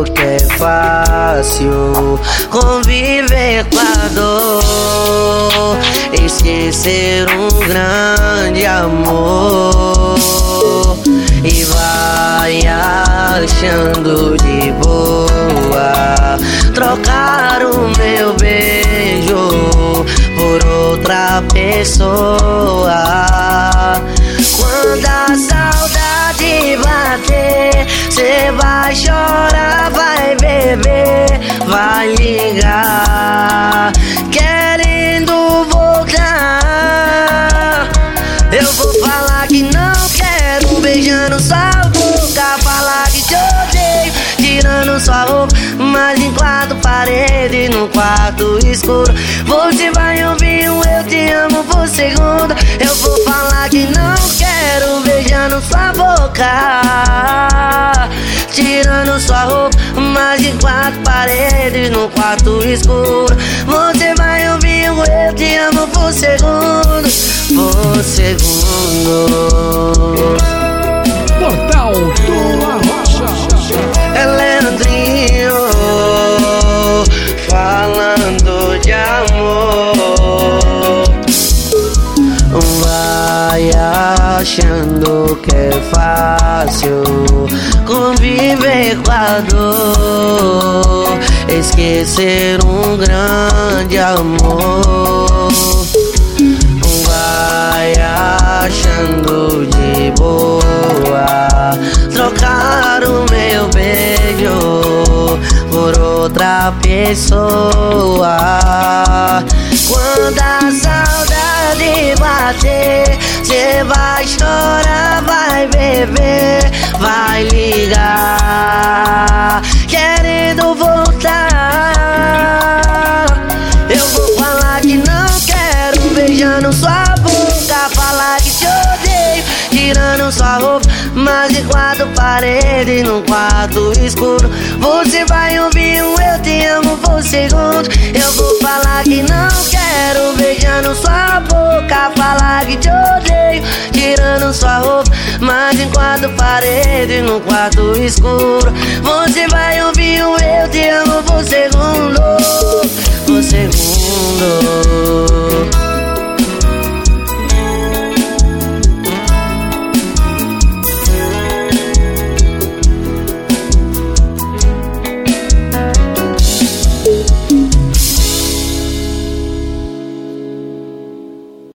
achando que é fácil conviver com a dor, esquecer um grande amor, e vai achando de boa trocar o meu beijo por outra pessoa. Quando a saudade bater, cê vai chorar, vai beber, vai ligar, querendo voltar. Eu vou falar que não quero, beijando sua boca, falar que te odeio, tirando sua roupa, mas em quatro paredes, no quarto escuro, você vai ouvir um eu te amo por segundo. Eu vou falar que não quero, beijando sua boca, tirando sua roupa, mas em quatro paredes, no quarto escuro, você vai ouvir um eu te amo por segundo, por segundo. Portal do Arrocha. É Leandrinho falando de amor. Vai achando que é fácil conviver com a dor, esquecer um grande amor. Vai achando de boa trocar o meu beijo por outra pessoa. Quando a saudade bater, cê vai chorar, vai beber, vai ligar, querendo voltar. Eu vou falar que não quero, beijando sua boca, falar que te odeio, tirando sua roupa, mas em quatro paredes, num quarto escuro, você vai ouvir um eu te amo por segundo. Eu vou falar que não quero, beijando sua boca, falar que te odeio, tirando sua roupa, mas em quatro paredes, num quarto escuro, você vai ouvir um eu te amo por segundo, por segundo.